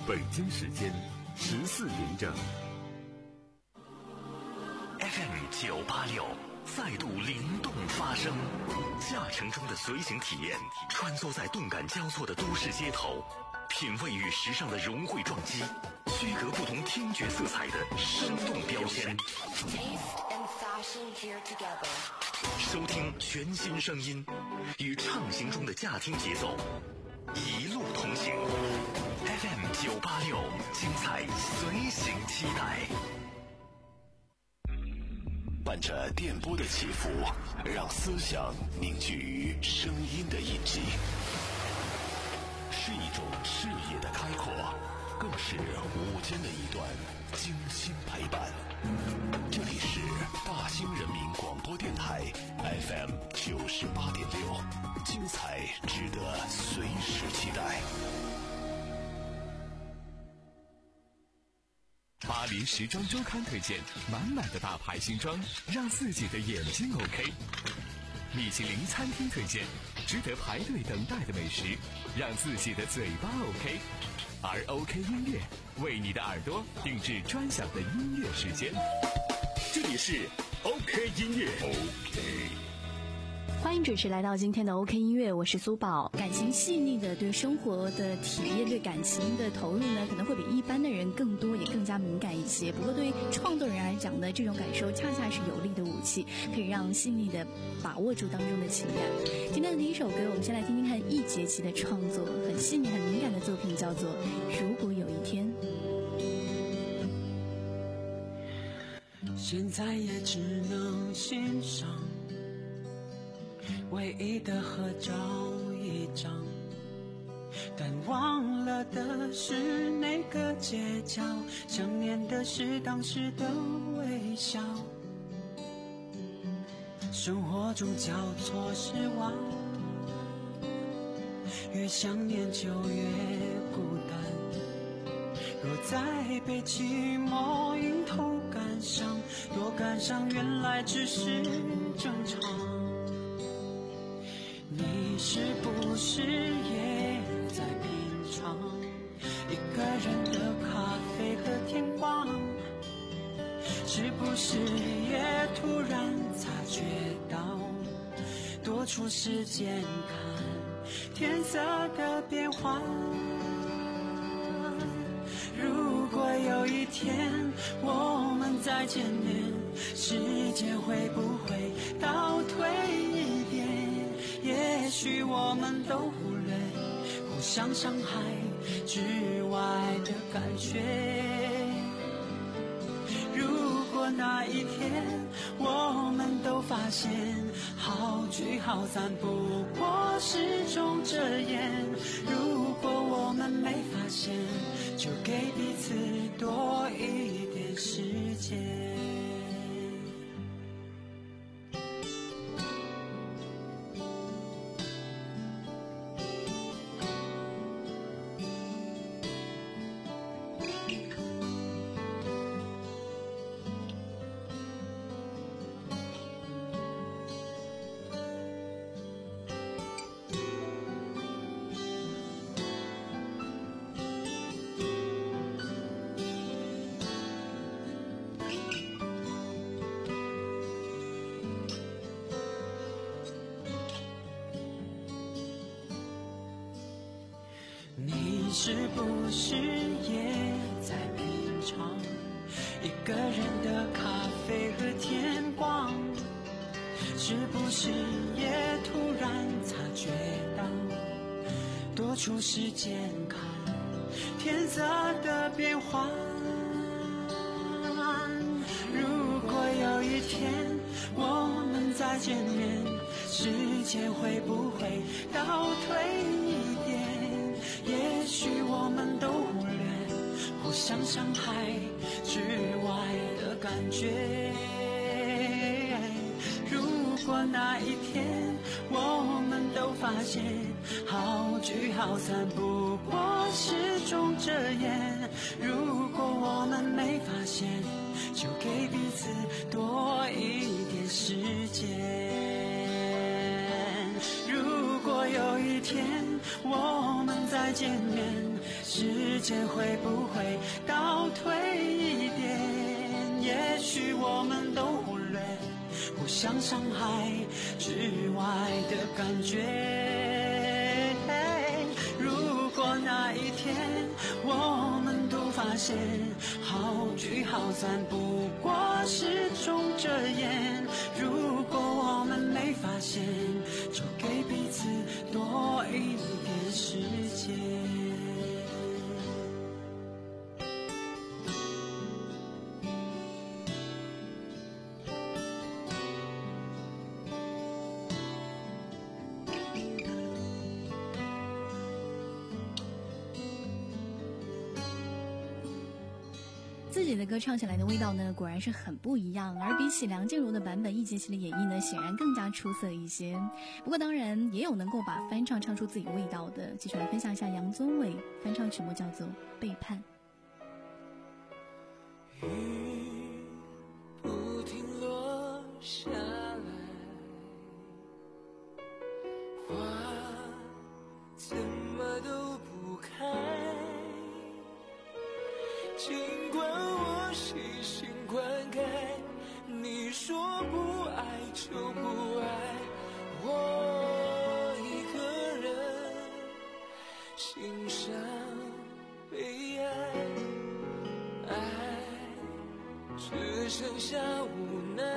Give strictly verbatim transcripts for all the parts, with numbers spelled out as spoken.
北京时间十四点整。 F M 九八六再度灵动发声，驾乘中的随行体验，穿梭在动感交错的都市街头，品味与时尚的融汇撞击，区隔不同听觉色彩的生动标签。收听全新声音，与畅行中的驾听节奏，一路同行。F M 九八六，精彩随行期待。 伴着电波的起伏，让思想凝聚于声音的印记，是一种视野的开阔，更是午间的一段精心陪伴。这里是大兴人民广播电台 F M 九十八点六，精彩值得随时期待。 巴黎时装周刊推荐满满的大牌新装，让自己的眼睛 OK。米其林餐厅推荐值得排队等待的美食，让自己的嘴巴 OK。而 OK 音乐为你的耳朵定制专享的音乐时间。这里是 OK 音乐 OK。 欢迎准时来到今天的 OK 音乐，我是苏宝。感情细腻的对生活的体验，对感情的投入呢，可能会比一般的人更多，也更加敏感一些。不过对创作人来讲呢，这种感受恰恰是有力的武器，可以让细腻的把握住当中的情感。今天的第一首歌，我们先来听听看易杰奇的创作，很细腻很敏感的作品，叫做《如果有一天》。 现在也只能欣赏唯一的合照一张，但忘了的是那个街角，想念的是当时的微笑。生活中交错失望，越想念就越孤单。若再被寂寞迎头赶上，多感伤原来只是正常。你是不是也在品尝一个人的咖啡和天光？是不是也突然察觉到多出时间看天色的变化？如果有一天我们再见面，时间会不会倒退一点？也许我们都忽略互相伤害之外的感觉。如果那一天我们都发现好聚好散不过是种遮掩，如果我们没发现，就给彼此多一点时间。是不是也在品尝一个人的咖啡和天光？是不是也突然察觉到多出时间看天色的变化？如果有一天我们再见面，时间会不会倒退一点？也许我们都忽略互相伤害之外的感觉。如果那一天我们都发现好聚好散不过是种遮掩，如果我们没发现，就给彼此多一点时间。如果果有一天我们再见面，时间会不会倒退一点？也许我们都忽略互相伤害之外的感觉。如果那一天我们都发现好聚好散不过是种遮掩，如果我们没发现，就给彼此多一点时间。 自己的歌唱起来的味道呢，果然是很不一样，而比起梁静茹的版本，易建奇的演绎呢，显然更加出色一些。不过当然也有能够把翻唱唱出自己味道的，继续来分享一下杨宗纬翻唱曲目，叫做《背叛》。 雨不停落下来，花怎么都不开，尽管我细心灌溉，你说不爱就不爱，我一个人欣赏悲哀，爱只剩下无奈，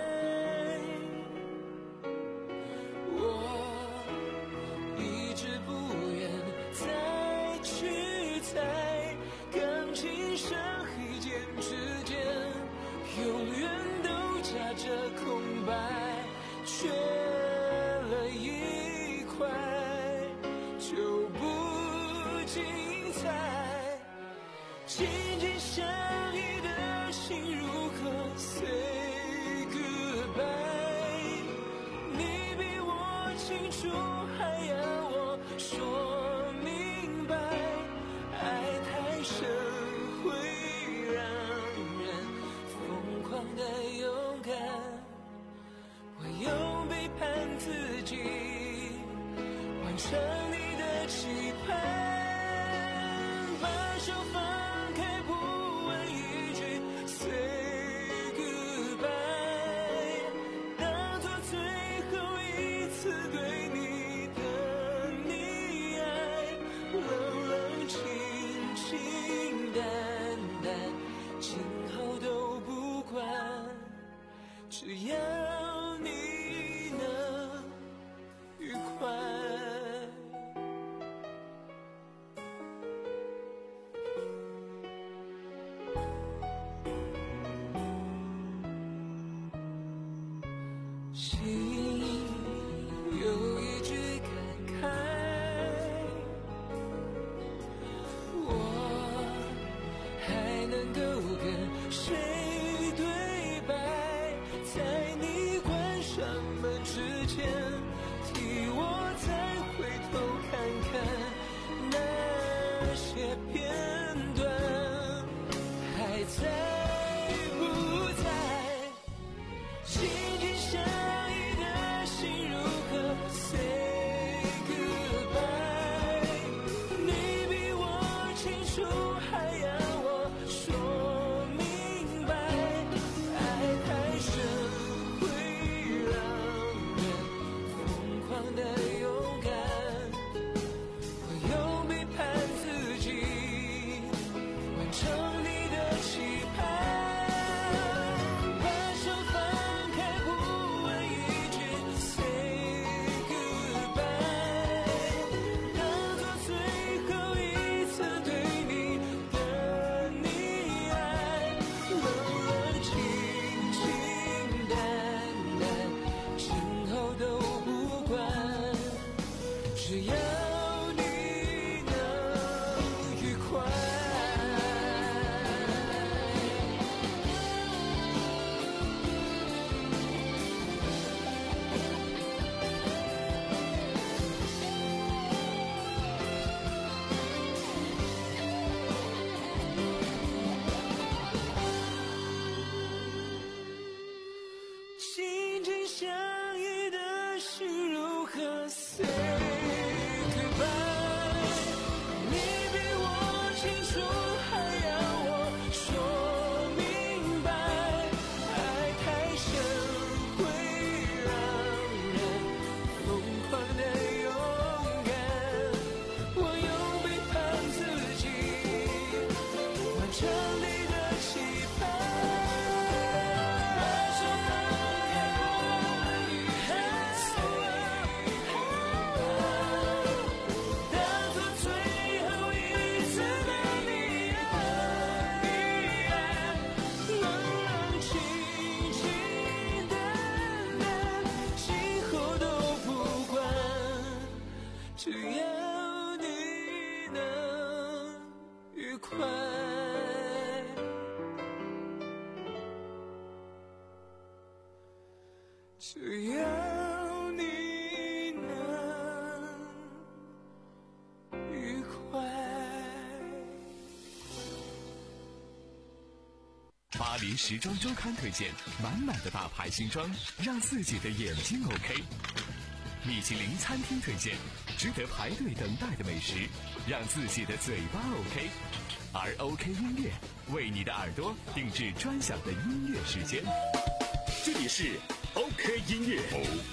我一直不愿再去猜，感情深黑键之间永远都夹着空白，缺了一块就不精彩，紧紧相依的心如何 say goodbye， 你比我清楚还要我说明白，爱太深会让人疯狂的勇敢，我用背叛自己完成你的期盼，把手放开不问一句 say goodbye， 当作最后一次对你的溺爱，冷冷清清淡淡，今后都不管，只要你能愉快。心有一句感慨，我还能够跟谁对白，在你关上门之前，替我再回头看看那些片段，还在不在，紧紧相依的心如何 say goodbye， 你比我清楚还要我说明白，爱太深会让人疯狂的勇敢，我用背叛自己完成你的期盼，把手放开不问一句 say goodbye， 当作最后一次对你的城里的期盼。只要你能愉快，只要你能愉快。 巴黎时装周刊推荐满满的大牌新装，让自己的眼睛 OK。米其林餐厅推荐值得排队等待的美食，让自己的嘴巴 OK。而 OK 音乐为你的耳朵定制专享的音乐时间。 这里是 OK 音乐。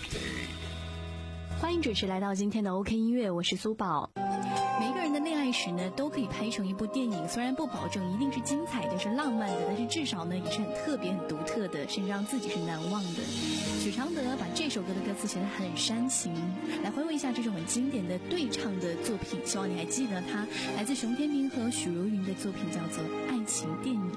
欢迎准时来到今天的 OK 音乐，我是苏宝。每一个人的恋爱史呢，都可以拍成一部电影，虽然不保证一定是精彩的、是浪漫的，但是至少呢，也是很特别、很独特的，甚至让自己是难忘的。许常德把这首歌的歌词写得很煽情，来回味一下这种很经典的对唱的作品，希望你还记得它，来自熊天平和许茹芸的作品，叫做《爱情电影》。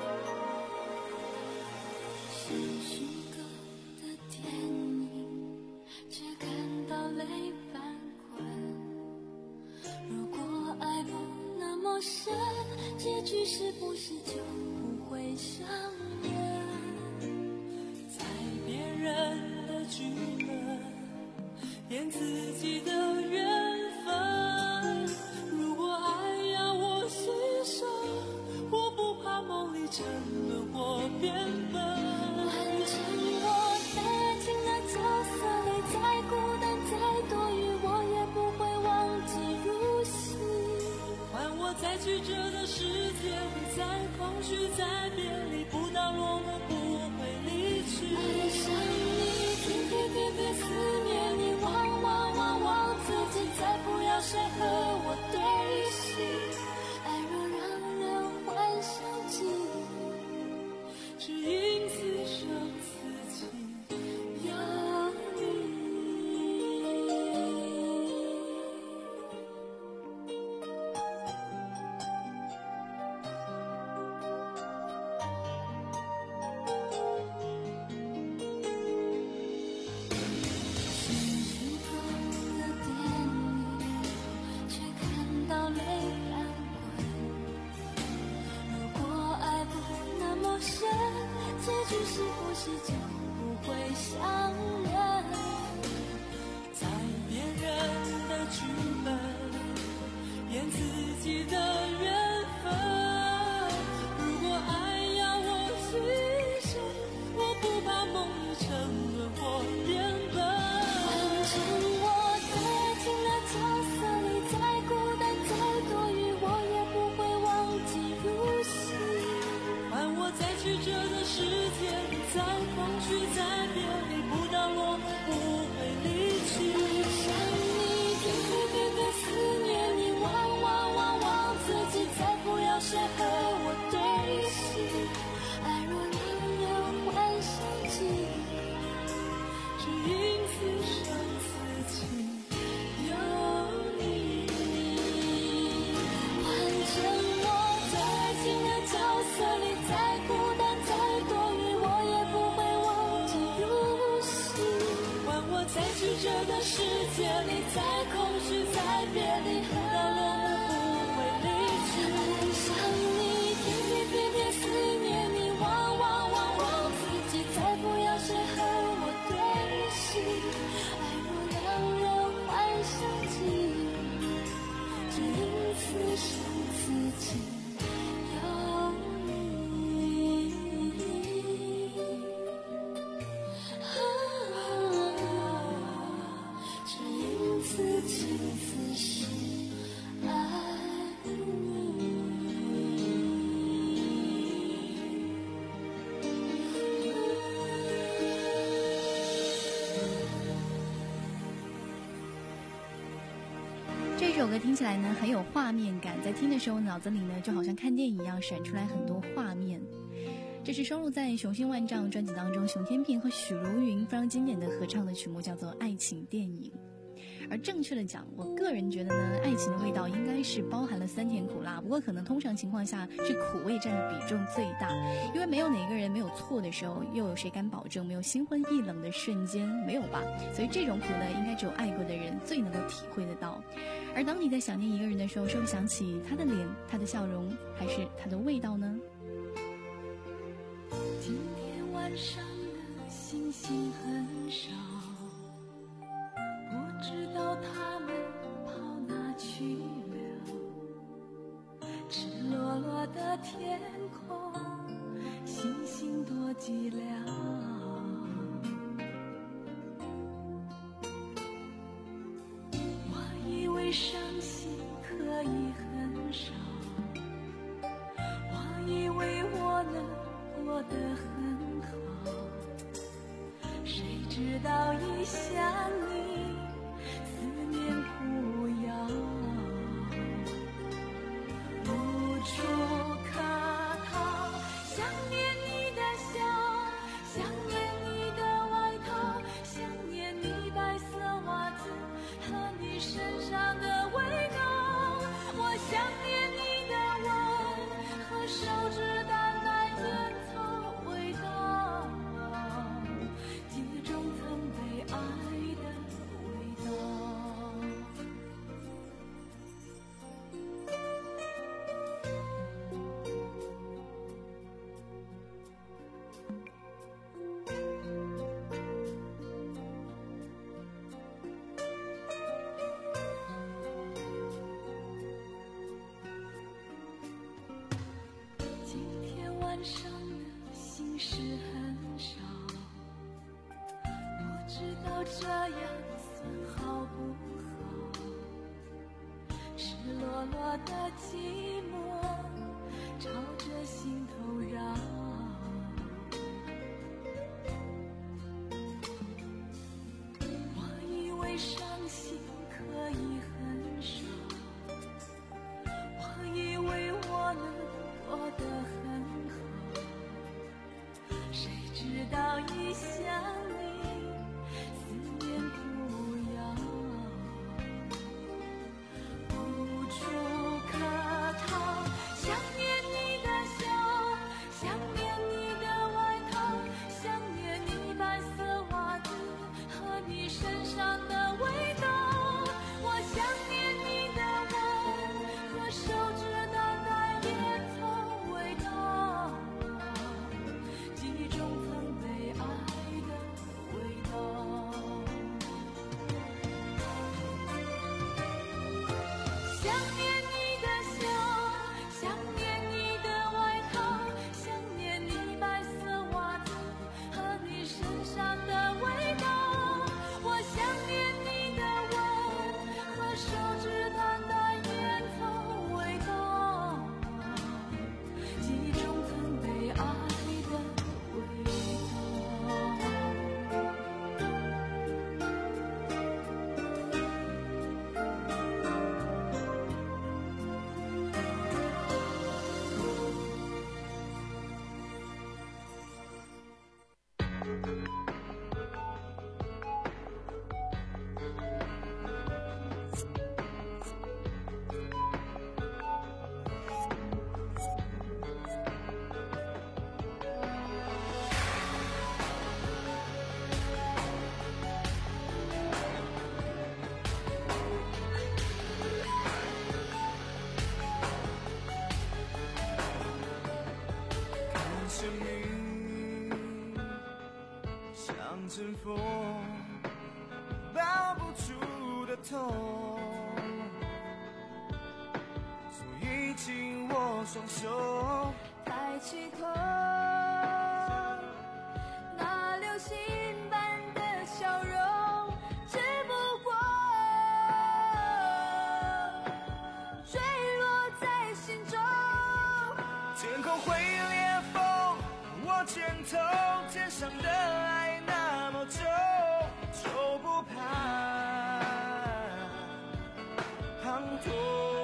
结局是不是就不会相认？ 在别人的剧本演自己的缘分，如果爱要我牺牲，我不怕梦里沉沦或变笨。 换成我在情的角色里，再孤单再多余，我也不会忘记入戏。 换我在曲折的世界里，在空虚在别离，不到落幕不会离去。 爱上你，偏偏偏偏思念你，忘忘忘忘自己，再不要谁和我对戏。爱若让人幻想记忆， 只因此生此情有你。 结局是不是就不会相认？ 在别人的剧本演自己的缘分，如果爱要我牺牲，我不怕梦里沉沦或变笨。 换成我在情的角色里，再孤单再多余，我也不会忘记入戏。 换我在曲折的世界里，在空虚在别离，不到落幕不会离去。 爱上你，偏偏偏偏思念你，忘忘忘忘自己，再不要谁和我对戏。爱若让人幻想记忆， 只因此生此情有你。 换成我在爱情的角色里，再孤单再多余，我也不会忘记入戏。 换我在曲折的世界里，在空虚在别离，不到落幕不会离去。 爱上你， 首歌听起来呢很有画面感，在听的时候脑子里呢就好像看电影一样闪出来很多画面。这是收录在《雄心万丈》专辑当中，熊天平和许茹芸非常经典的合唱的曲目，叫做《爱情电影》。而正确的讲，我个人觉得呢，爱情的味道应该是包含了酸甜苦辣，不过可能通常情况下是苦味占的比重最大，因为没有哪个人没有错的时候，又有谁敢保证没有心灰意冷的瞬间？没有吧？所以这种苦呢，应该只有爱过的人最能够体会得到。而当你在想念一个人的时候，是会想起他的脸、他的笑容，还是他的味道呢？ 今天晚上的星星很少，不知道他们跑哪去了。赤裸裸的天空，星星多寂寥。我以为伤心可以很少，我以为我能过得很好，谁知道一想你，思念苦药，无处可逃。想念你的笑，想念你的外套，想念你白色袜子和你身上的味道。我想念你的吻和手指淡淡烟草味道，记忆中曾被爱的味道。今天晚上的心事很少，不知道这样算好不好。赤裸裸的寂寞朝着心头绕，我以为伤心可以很少，我以为我能过得很好，谁知道一想你，思念苦药，无处可逃。想念你的笑，想念你的外套，想念你白色袜子和你身上的味道。我想念你的吻和手指淡淡烟草味道，记忆中曾被爱的味道。想念你的笑，想念你的外套，想念你白色袜子和你身上的味道。我想念你的吻和手指淡淡烟草味道，记忆中曾被爱的味道。 看生命像阵风，抱不住的痛，所以紧握双手。 抬起头，那流星般的笑容，只不过坠落在心中。 天空会裂缝，我拳头肩上的爱那么重，就不怕彷痛。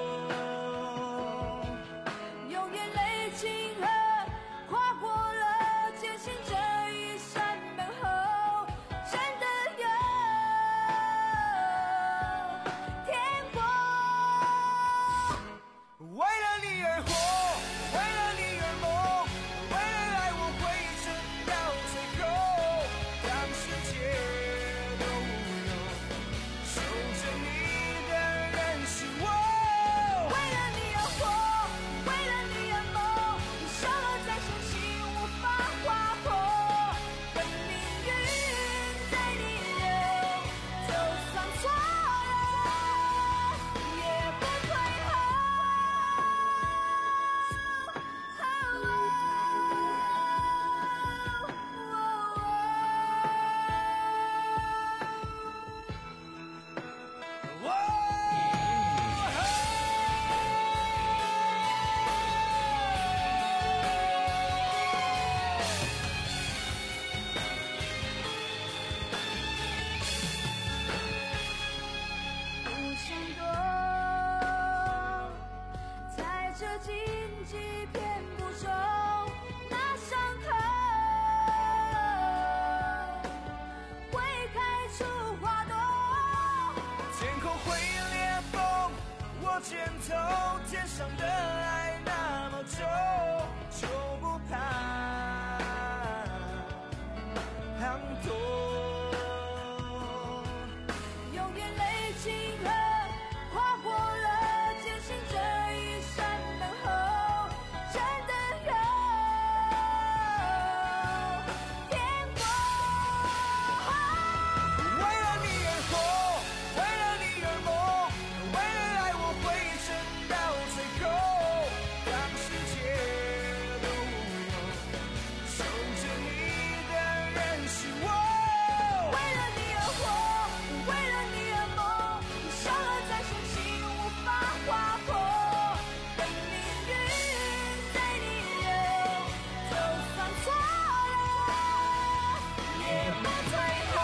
用眼泪清河跨过了艰辛这一扇门后，真的有天光。为了你而活，为了你而梦，为了爱我会撑到最后，当世界都无用，守着你的人是我。为了你而活，为了你而梦，你笑了再伤心无法划破，等命运带你流，就算错了也不退后。不想躲，在这荆棘遍布中，那伤口会开出花朵。天空会裂缝，我肩头，天上的爱那么重，就不怕滂沱。用眼泪清河跨过了艰辛这一扇门后，真的有天光。为了你而活，为了你而梦，为了爱我会撑到最后，当世界都无用，守着你的人是我。为了你而活，为了你而梦，你笑了再伤心无法划破，等命运带你流，就算错了也不退后。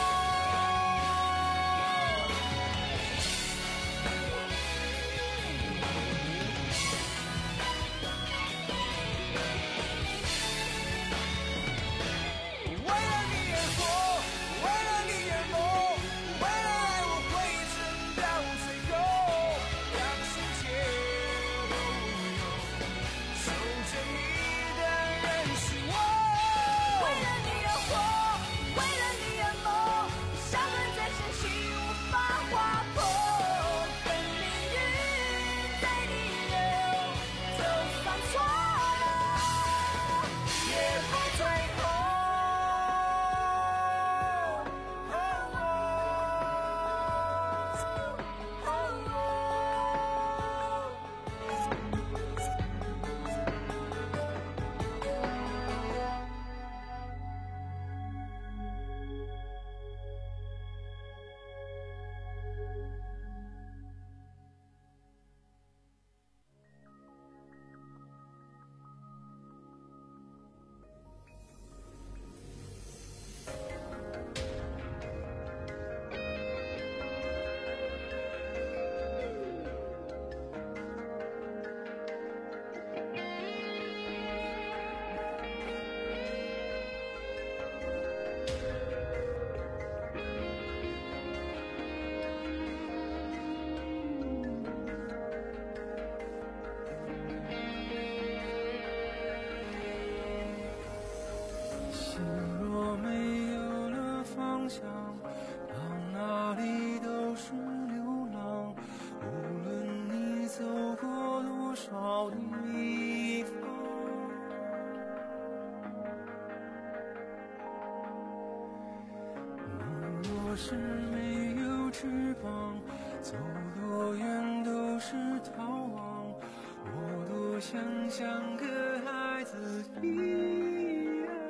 为了你而活，为了你而梦，为了爱我会撑到最后，当世界都无用，守着你的人是我。为了你而活，为了你而梦，伤痕再深心无法划破，等命运带你流，就算错了也不退后。心若没有了方向，到哪里都是流浪。无论你走过多少地方，梦若是没有翅膀，走多远都是逃亡。我多想像个孩子一样，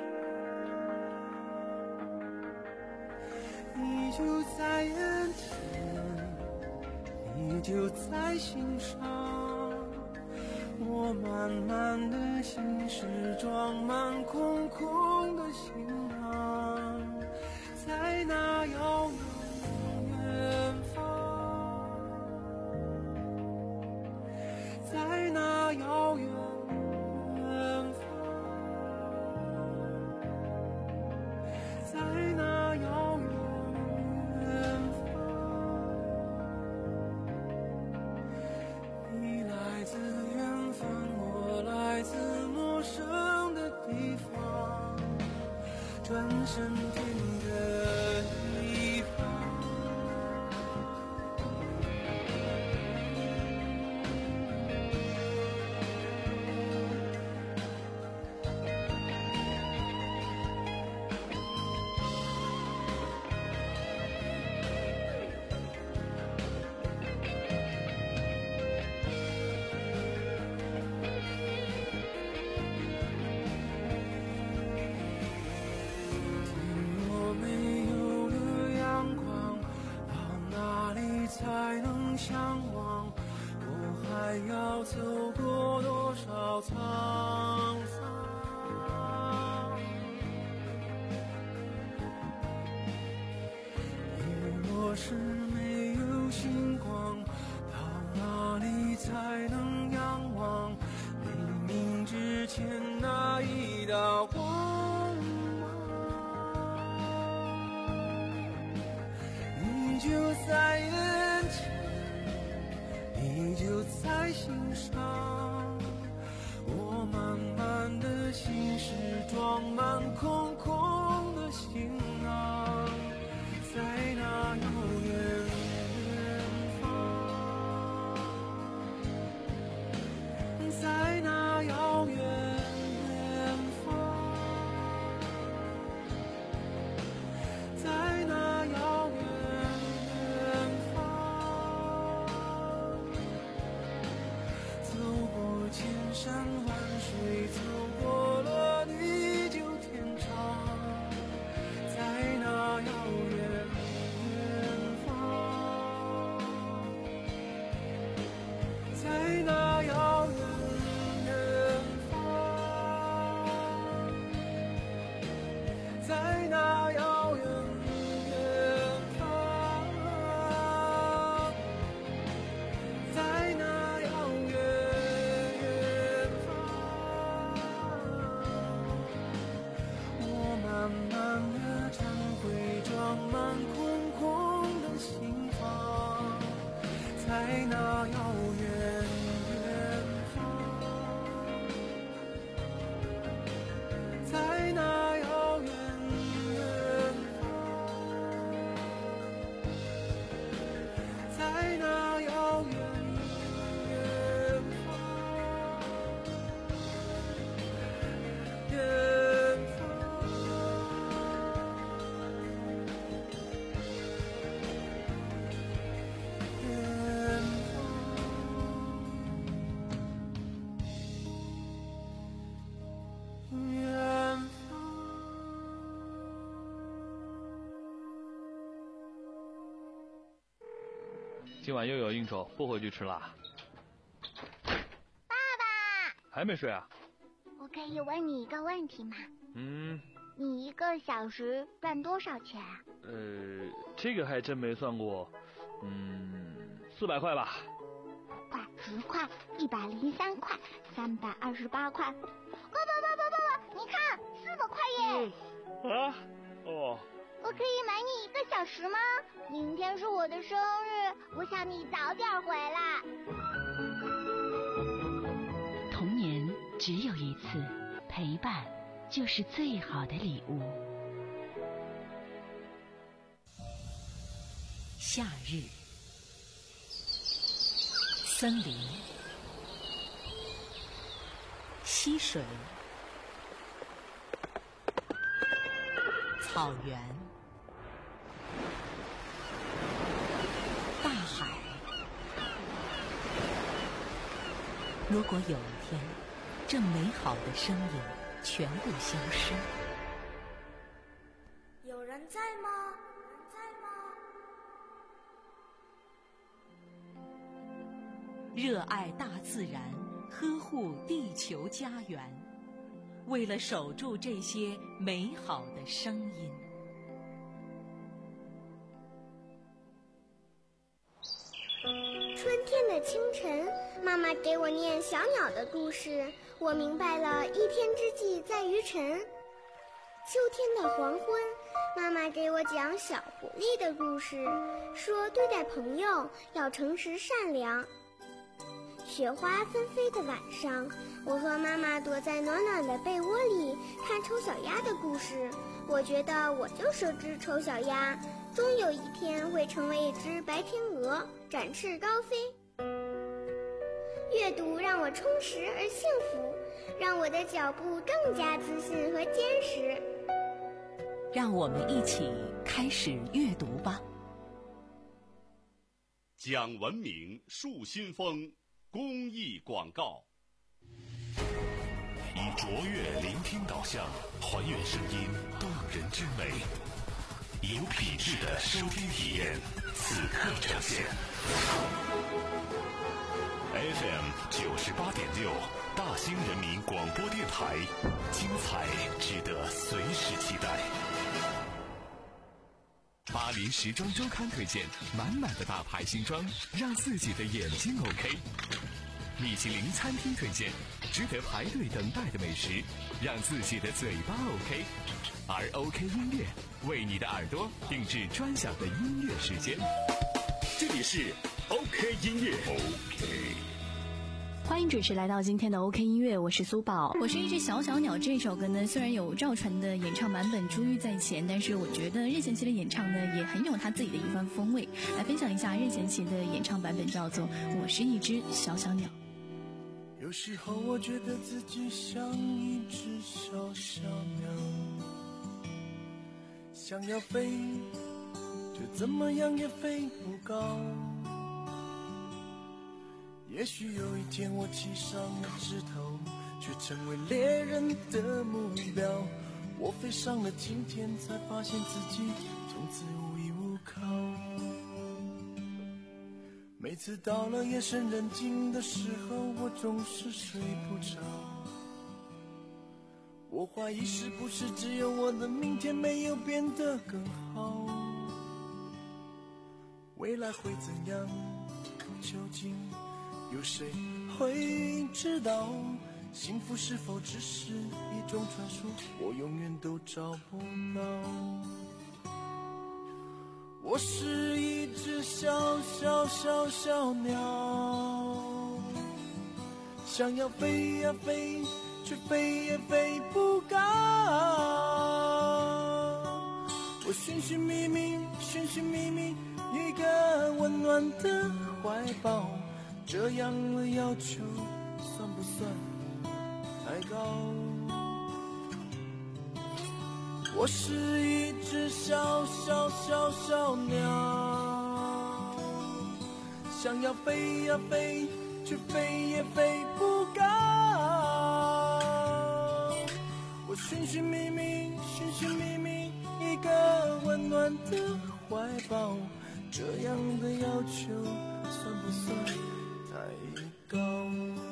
你就在眼前，你就在心上。我满满的心事装满空空的行囊，在那遥远远方。 升天的地方。才能向往，我还要走过多少沧桑？你若是没有星光，到哪里才能仰望黎明之前那一道光芒？你就在你就在心上，我满满的心事装满空空的行囊，在那遥远远方，在那遥远远方，在那遥远千山万水走过了地久天长，在那遥远远方，在那遥远远方，在那遥远远方，在那遥远满满的忏悔装满空空的心房，在那遥远远方，在那遥远远方，在那遥远远方，远方。 今晚又有应酬，不回去吃啦。 爸爸， 还没睡啊？ 我可以问你一个问题吗？ 嗯。 你一个小时赚多少钱啊？ 呃，这个还真没算过。嗯，四百块吧。 块、十块、一百零三块、三百二十八块。爸爸爸爸爸爸，你看，四百块耶！ 嗯、啊？哦。 我可以买你一个小时吗？明天是我的生日，我想你早点回来。 童年只有一次，陪伴就是最好的礼物。夏日，森林，溪水，草原，大海。如果有一天，这美好的声音全部消失， 有人在吗？有人在吗？ 热爱大自然，呵护地球家园，为了守住这些美好的声音。 春天的清晨，妈妈给我念小鸟的故事，我明白了一天之计在于晨。秋天的黄昏，妈妈给我讲小狐狸的故事，说对待朋友要诚实善良。 雪花纷飞的晚上，我和妈妈躲在暖暖的被窝里看丑小鸭的故事。我觉得我就是只丑小鸭，终有一天会成为一只白天鹅，展翅高飞。阅读让我充实而幸福，让我的脚步更加自信和坚实。 让我们一起开始阅读吧。 讲文明树新风公益广告。 以卓越聆听导向，还原声音动人之美，有品质的收听体验，此刻呈现。F M 九十八点六，大兴人民广播电台，精彩值得随时期待。 巴黎时装周刊推荐，满满的大牌新装，让自己的眼睛 OK。米其林餐厅推荐，值得排队等待的美食，让自己的嘴巴 OK。而 OK 音乐为你的耳朵定制专享的音乐时间。 这里是 OK 音乐。OK。 欢迎准时来到今天的 OK 音乐，我是苏宝。我是一只小小鸟。这首歌呢，虽然有赵传的演唱版本珠玉在前，但是我觉得任贤齐的演唱呢，也很有他自己的一番风味。来分享一下任贤齐的演唱版本，叫做《我是一只小小鸟》。 有时候我觉得自己像一只小小鸟，想要飞，却怎么样也飞不高。也许有一天我栖上了枝头，却成为猎人的目标。我飞上了青天，才发现自己从此无依无靠。每次到了夜深人静的时候，我总是睡不着。我怀疑是不是只有我的明天没有变得更好，未来会怎样，究竟有谁会知道？幸福是否只是一种传说，我永远都找不到。我是一只小小小小鸟，想要飞呀飞，却飞也飞不高。我寻寻觅觅，寻寻觅觅一个温暖的怀抱，这样的要求算不算太高？我是一只小小小小鸟，想要飞呀飞，却飞也飞不高。我寻寻觅觅，寻寻觅觅一个温暖的怀抱，这样的要求算不算太高？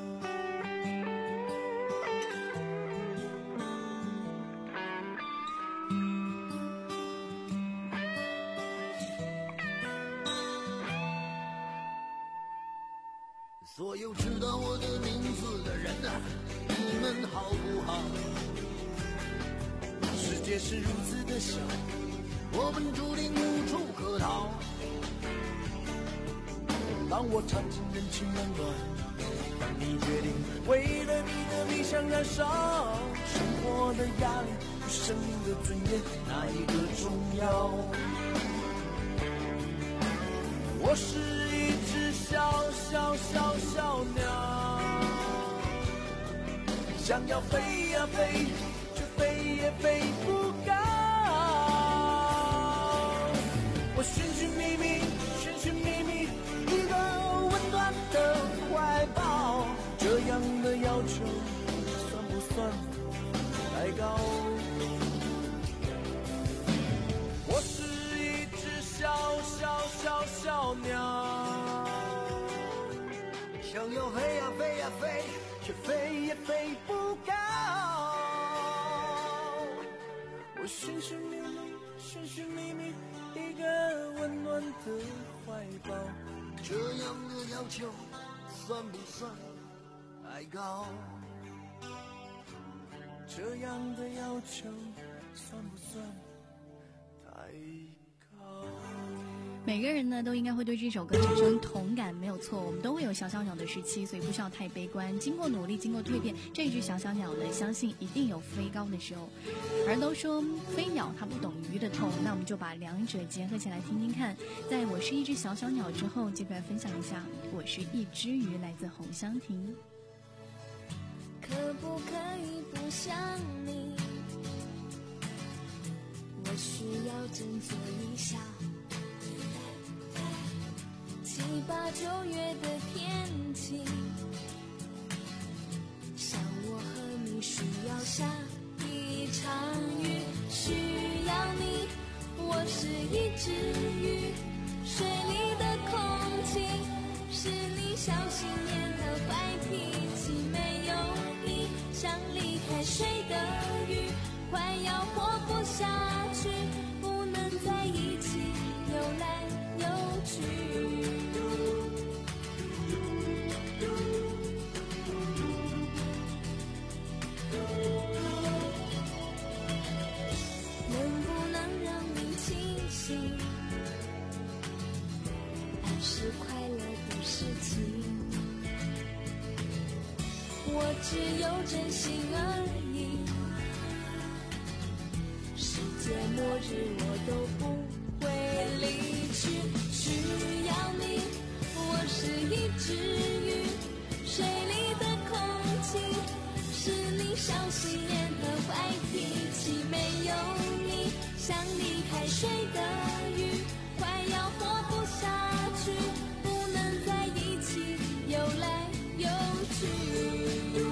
所有知道我的名字的人啊，你们好不好？世界是如此的小，我们注定无处可逃。当我尝尽人情冷暖，当你决定为了你的理想燃烧，生活的压力与生命的尊严，哪一个重要？我是一只小小小小鸟，想要飞呀飞，却飞也飞不高。我寻寻觅觅，寻寻觅觅一个温暖的怀抱，这样的要求算不算太高？我是一只小小小小鸟，想要飞呀飞呀飞，却飞也飞不高。我寻寻觅觅，寻寻觅觅一个温暖的怀抱，这样的要求算不算太高？这样的要求算不算太高？ 每个人呢都应该会对这首歌产生同感，没有错。我们都会有小小鸟的时期，所以不需要太悲观。经过努力，经过蜕变，这只小小鸟呢，相信一定有飞高的时候。而都说飞鸟它不懂鱼的痛，那我们就把两者结合起来听听看。在我是一只小小鸟之后，接着来分享一下我是一只鱼，来自红香亭。 可不可以不想你？我需要振作一下。七八九月的天气，像我和你需要下一场雨，需要你。我是一只鱼，水里的空气是你小心眼和坏脾气，没有你像离开水的鱼，快要活不下去，不能在一起游来游去。能不能让你清醒？爱是快乐的事情，我只有真心而已。世界末日我都不会离去，需要你。我是一只鱼，水里的空气是你小心眼和坏脾气，没有你像离开水的鱼，快要活不下去，不能在一起游来游去。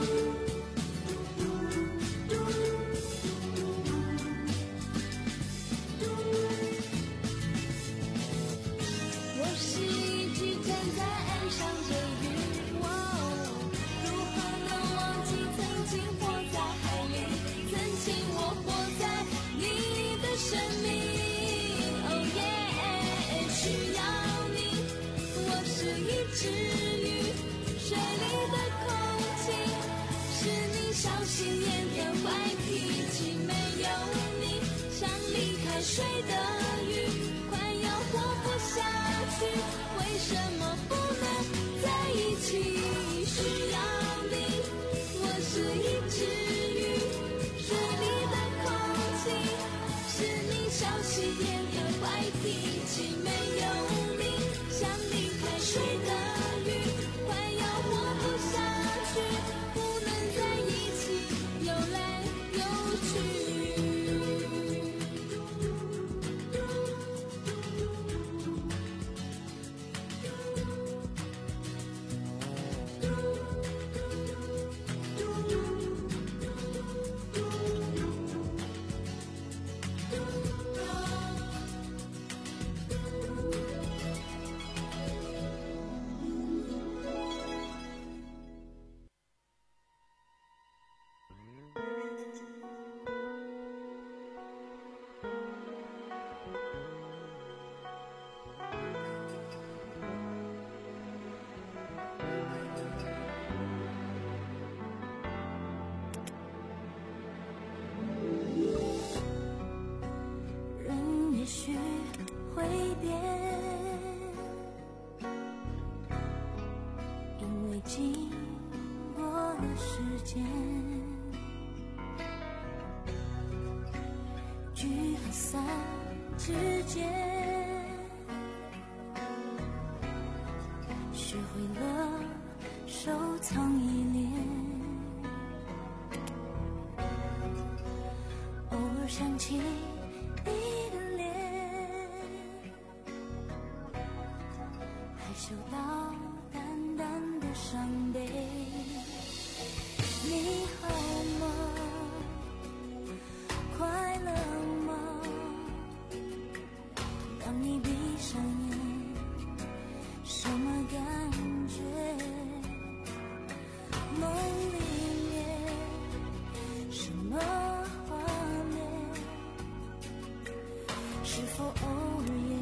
我是一只站在岸上的鱼，哦，如何能忘记曾经活在海里，曾经我活在你的生命。Oh yeah， 需要你。我是一只鱼，水里的空气是你小心眼和坏脾气，没有你像离开水的鱼，快要活不下去，为什么不能在一起？需要你。我是一只鱼，水里的空气是你小心眼和坏脾气，没有你像离开水的鱼，快要活不下去，不能在一起游来游去。人也许会变，因为经过了时间，聚和散之间，学会了收藏依恋，偶尔想起你的脸，还嗅到淡淡的伤悲。你好吗？快乐吗？当你闭上眼，什么感觉？梦里面什么画面？是否偶尔也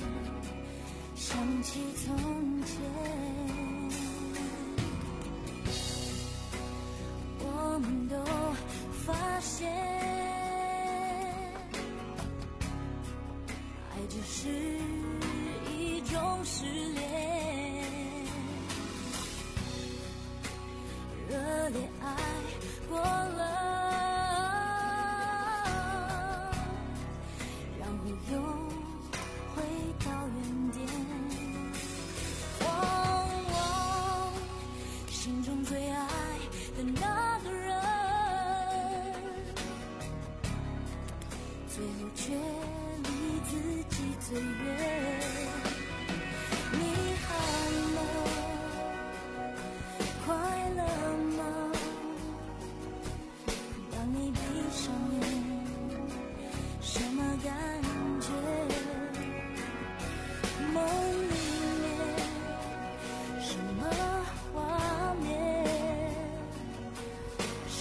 想起从前？我们都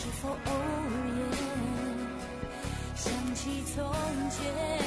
否偶然想起从前？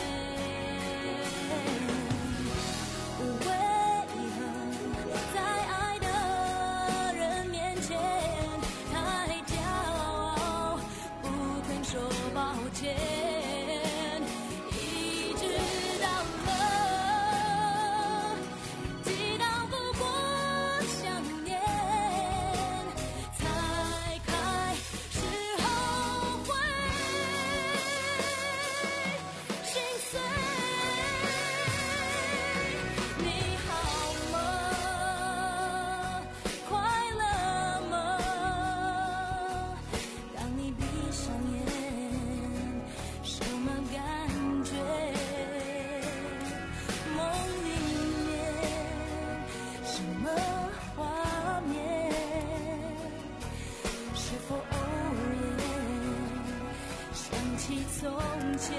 从前，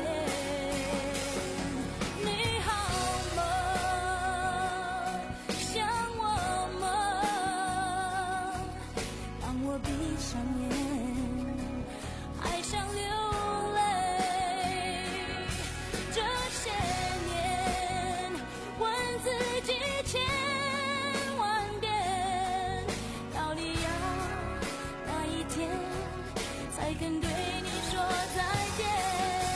你好吗？想我吗？当我闭上眼，爱上流泪。这些年，问自己千万遍，到底要哪一天才肯对你说再见？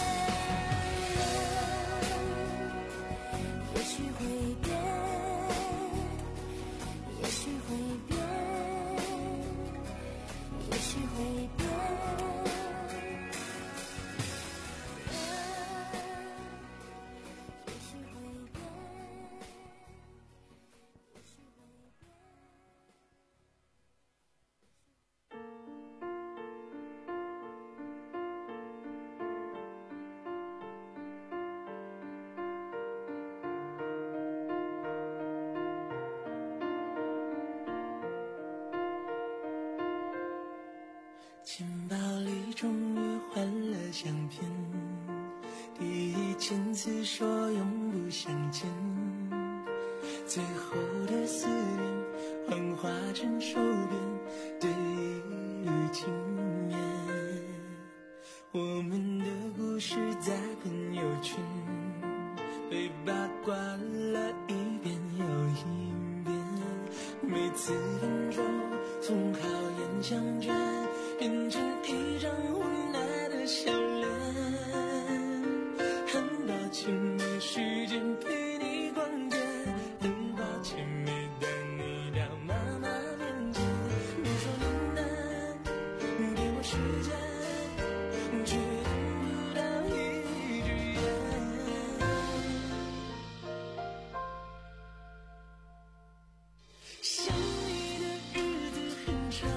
钱包里终于换了相片，第一千次说永不相见，最后的思念幻化成手边的一缕轻烟。我们的故事在朋友圈被八卦了一遍又一遍，每次分手从好言相劝变成一张无奈的笑脸。很抱歉没时间陪你逛街，很抱歉没带你到妈妈面前。你说你能给我时间，却等不到一支烟。想你的日子很长，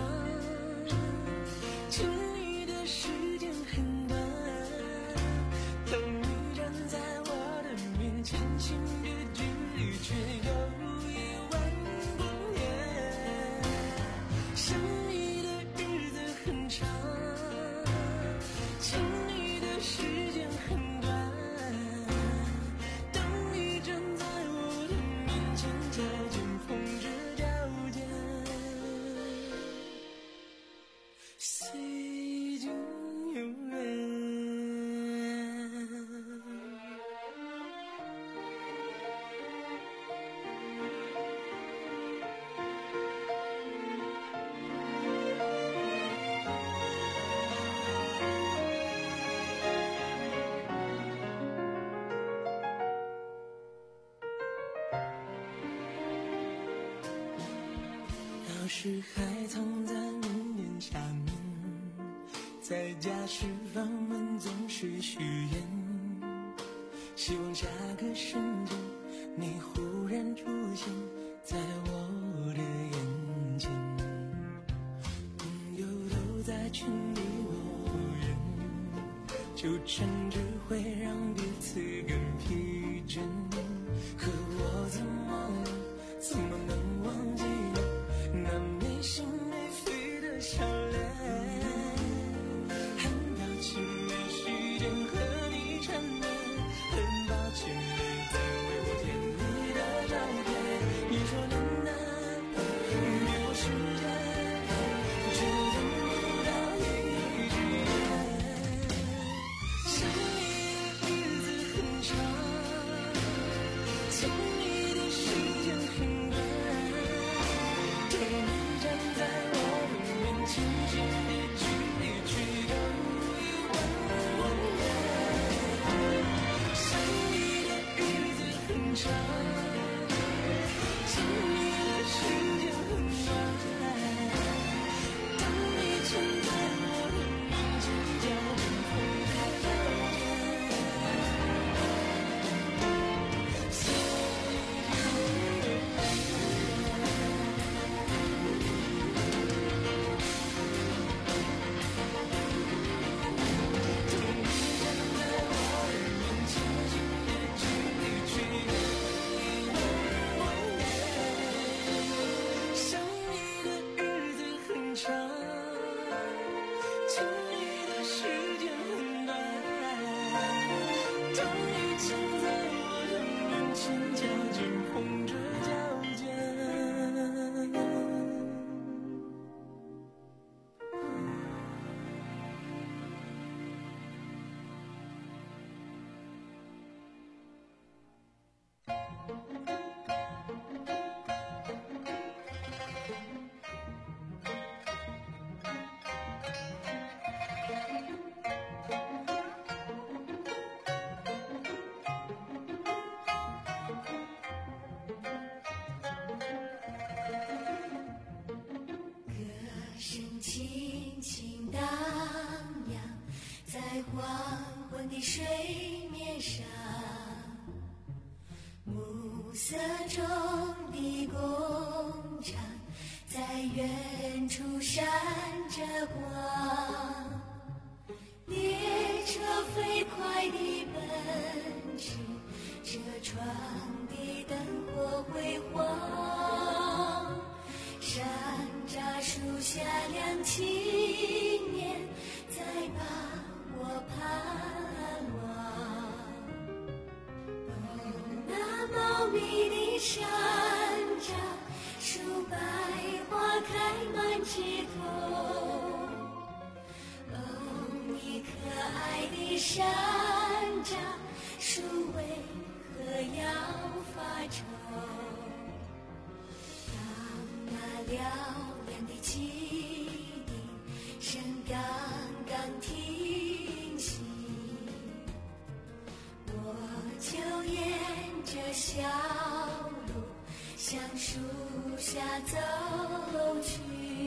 亲你的时间很短，当你站在我的面前，心的距离却犹如一万光年。想你的日子很长，亲你的时间很短，当你站在我的面前，条件风着脚尖，虽经有缘。钥匙还藏在门帘下面，在家时房门总是虚掩，希望下个瞬间你忽然出现在我的眼前。朋友都在劝你我人，纠缠只会让彼此更疲倦，可我怎么能怎么能忘记那没心没肺的笑脸。很抱歉没时间和你缠绵，很抱歉没再为我添你的照片。你说能难给我时间，却等不到一轻轻荡漾在黄昏的水面上，暮色中的工厂在远处闪着光，列车飞快地奔驰，车窗的灯火辉煌，山楂树下两青年在把我盼望。哦，那茂密的山楂树，百花开满枝头。哦，你可爱的山楂树，为何要发愁？当那嘹亮的汽笛声刚刚停息，我就沿着小路向树下走去，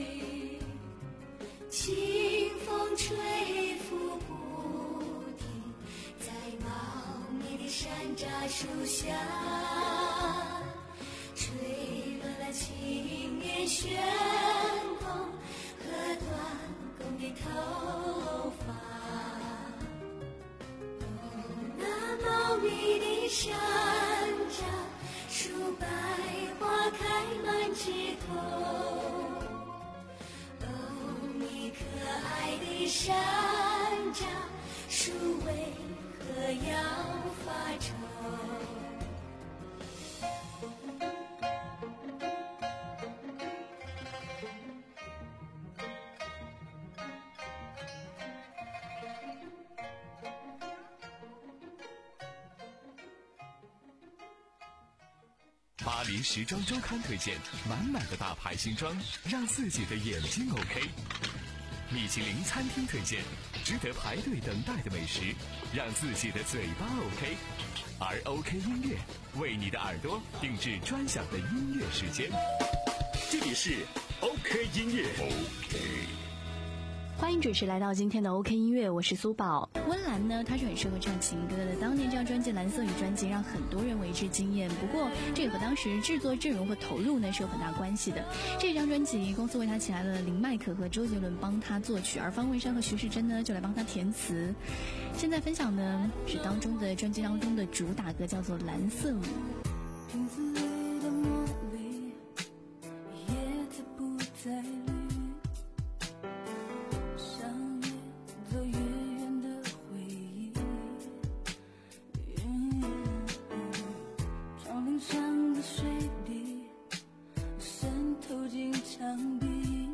清风吹拂不停，在茂密的山楂树下，吹乱了青面旋风和短弓的头发。哦，那茂密的山楂树，百花开满枝头。哦，你可爱的山楂树，为何要发愁？ 巴黎时装周刊推荐满满的大牌新装，让自己的眼睛 OK。米其林餐厅推荐值得排队等待的美食，让自己的嘴巴 OK。而 OK 音乐为你的耳朵定制专享的音乐时间。 这里是 OK 音乐 OK。 欢迎准时来到今天的 OK 音乐，我是苏宝。温岚呢，她是很适合唱情歌的。当年这张专辑《蓝色雨》专辑让很多人为之惊艳，不过这也和当时制作阵容和投入呢是有很大关系的。这张专辑公司为他请来了林迈可和周杰伦帮他作曲，而方文山和徐世珍呢就来帮他填词。现在分享呢是当中的专辑当中的主打歌，叫做《蓝色雨》。 瓶子里的茉莉，叶子不再绿，想越走越远的回忆，窗棂上的水滴渗透进墙壁，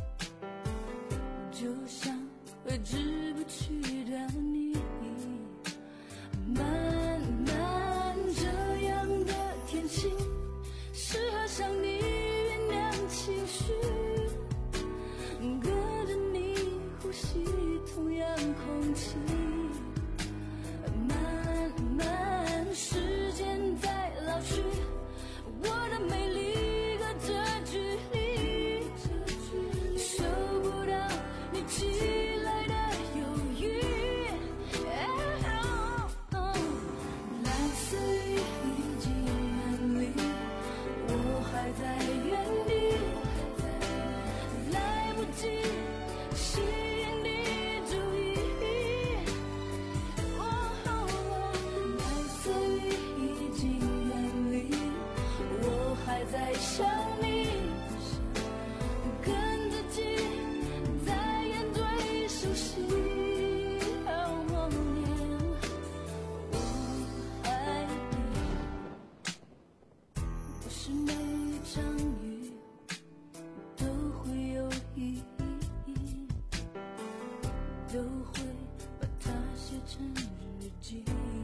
就像挥之不去的你，慢慢这样的天气适合向你酝酿情绪，隔着你呼吸同样空气，慢慢时间在老去，我的美丽隔着距离，收不到你寄来的犹豫。蓝色雨已经远离，我还在原地，来不及吸引你注意。蓝色雨已经远离，我还在想你，跟自己在演对手戏。默念我爱你，不是每一场雨都会有意义，都会把它写成日记。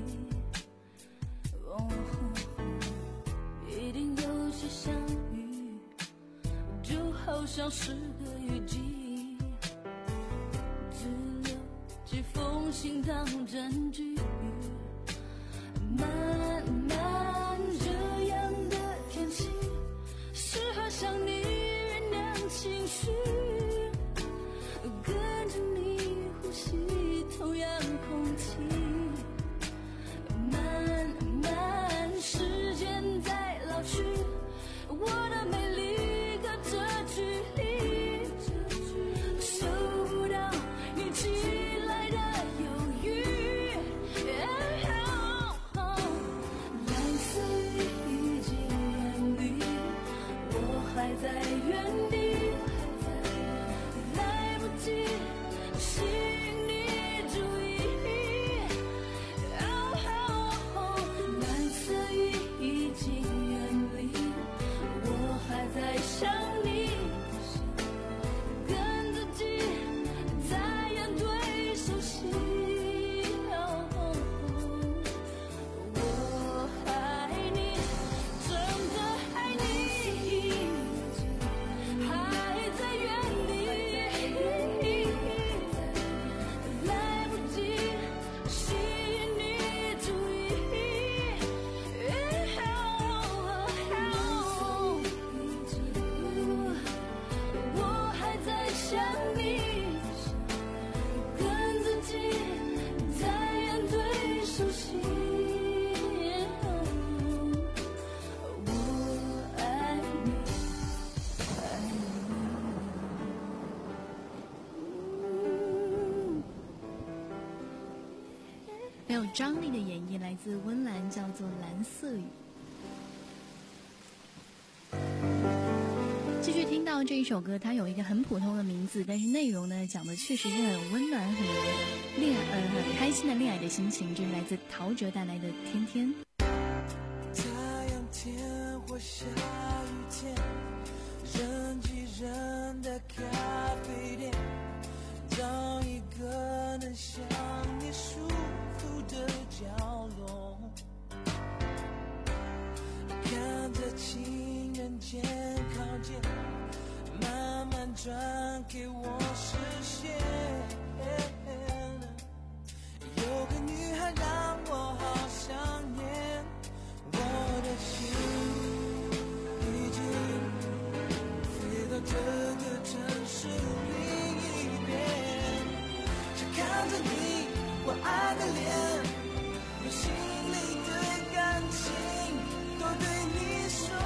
哦，一定有些相遇，就好像是个雨季，只留几封信当证据。慢慢这样的天气适合向你酝酿情绪， 很有张力的演绎，来自温岚，叫做《蓝色雨》。继续听到这一首歌，它有一个很普通的名字，但是内容呢讲的确实是很温暖、很恋呃很开心的恋爱的心情。这是来自陶喆带来的《天天》。 太阳天或下雨天，人挤人的咖啡店，找一个能想你舒服的角落，看着情人节靠近，慢慢转给我视线。有个女孩让我好想念，我的心已经飞到这个城市另一边，只看着你我爱的脸，把心里的感情都对你说。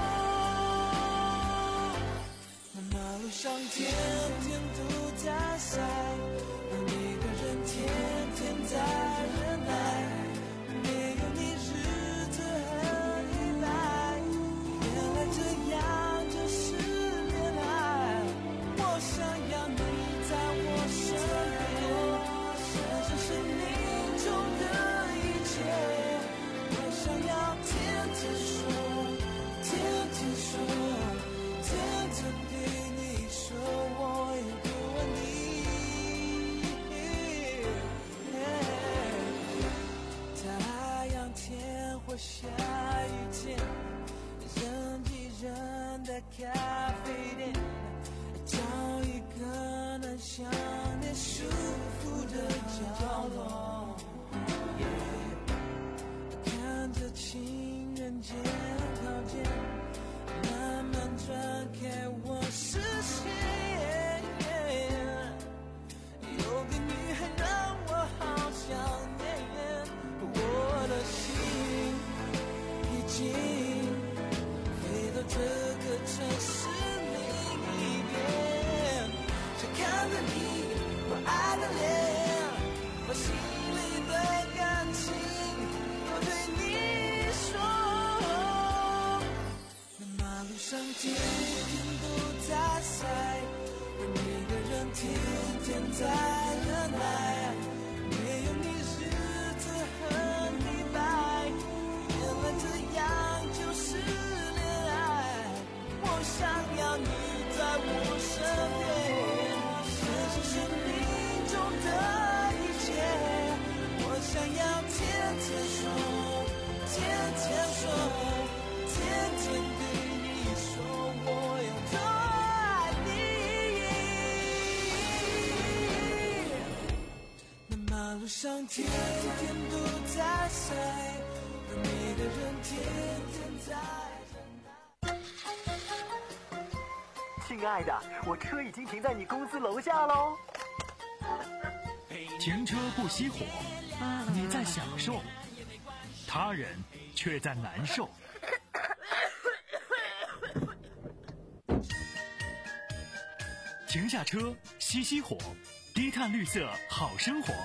马路上天天都在晒，我一个人天天在忍耐，没有你日子很依赖，原来这样就是恋爱。我想要你在我身边，这是生命中的一切，我想要天天说，天天说，天天对你说我有多爱你。太阳天或下雨天，人挤人的咖啡店，找一个能想念舒服的角落，看着情人节靠近，慢慢转开我视线。有个女孩让我好想念，我的心已经飞到这个城市另一边，只看着你我爱的脸，把心里的感情都对你说。那马路上天天都在晒，而每个人天天在忍耐，没有你日子很明白，原来这样就是恋爱。我想要你在我身边，这是生命中的一切，我想要天天说，天天说，天天对你说我有多爱你。那马路上天天都在晒，而每个人天天在亲爱的，我车已经停在你公司楼下喽。 停车不熄火，你在享受，他人却在难受。停下车，熄熄火，低碳绿色好生活。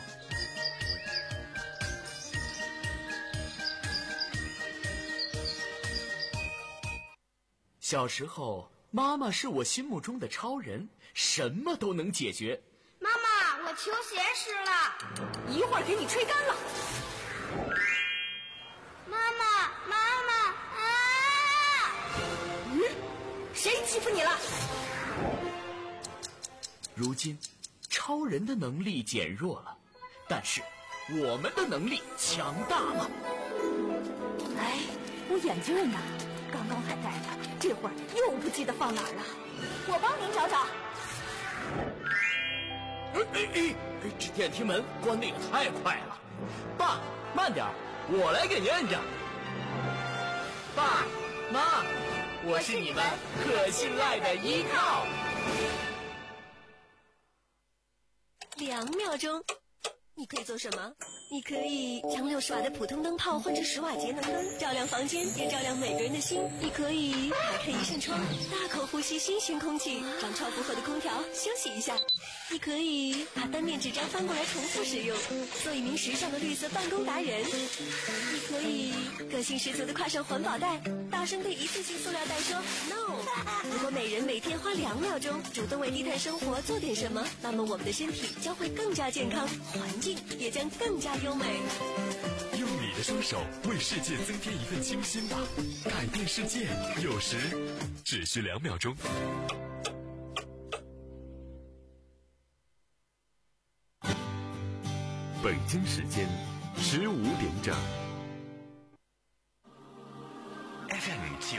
小时候，妈妈是我心目中的超人，什么都能解决。 妈妈，我球鞋湿了， 一会儿给你吹干了。 妈妈，妈妈啊！ 嗯，谁欺负你了？ 如今，超人的能力减弱了，但是我们的能力强大了。 哎，我眼镜呢？刚刚还戴着，这会儿又不记得放哪儿了。我帮您找找。 哎哎哎！这电梯门关得也太快了。爸，慢点，我来给您摁着。爸妈，我是你们可信赖的依靠。 两秒钟，你可以做什么？你可以将六十瓦的普通灯泡换成十瓦节能灯，照亮房间，也照亮每个人的心。你可以打开一扇窗，大口呼吸新鲜空气，让超负荷的空调休息一下。 你可以把单面纸张翻过来重复使用，做一名时尚的绿色办公达人。你可以个性十足的挎上环保袋，大声对一次性塑料袋说 no。如果每人每天花两秒钟主动为低碳生活做点什么，那么我们的身体将会更加健康，环境也将更加优美。 用你的双手为世界增添一份清新吧，改变世界有时只需两秒钟。北京时间十五点整。 F M 九